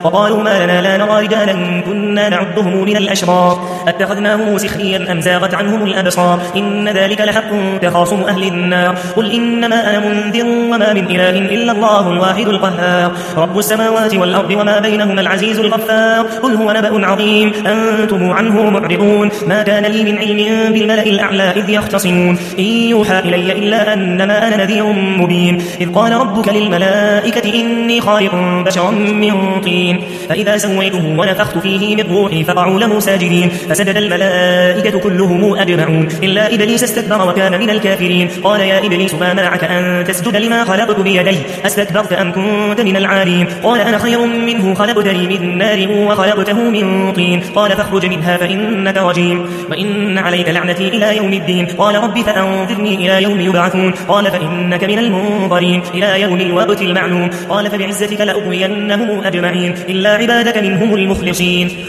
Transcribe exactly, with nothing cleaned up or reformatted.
وقالوا ما لنا لا نرى رجالا كنا نعدهم من الأشرار اتخذناهم سخريا أم زاغت عنهم الأبصار إن ذلك لحق تخاصم أهل النار قل إنما أنا منذر وما من إله إلا الله الواحد القهار رب السماوات والأرض وما بينهما العزيز الغفار قل هو نبأ عظيم أنتم عنه معرضون ما كان لي من علم بالملأ الأعلى إذ يختصمون إن يوحى إلي إلا أنما أنا نذير مبين إذ قال ربك للملائكة إني خالق بشرا من طين فإذا سويته ونفخت فيه من روحي فقعوا له ساجدين فسجد الملائكة كلهم أجمعون إلا إبليس استكبر وكان من الكافرين قال يا إبليس ما منعك أن تسجد لما خلقت بيدي أستكبرت أم كنت من العالين قال أنا خير منه خلقتني من نار وخلقته من طين قال فاخرج منها فإنك رجيم وإن عليك لعنتي إلى يوم الدين قال رب فأنظرني إلى يوم يبعثون قال فإنك من المنظرين إلى يوم الوقت المعلوم قال فبعزتك لأغوينهم أجمعين إلا عبادك منهم المخلصين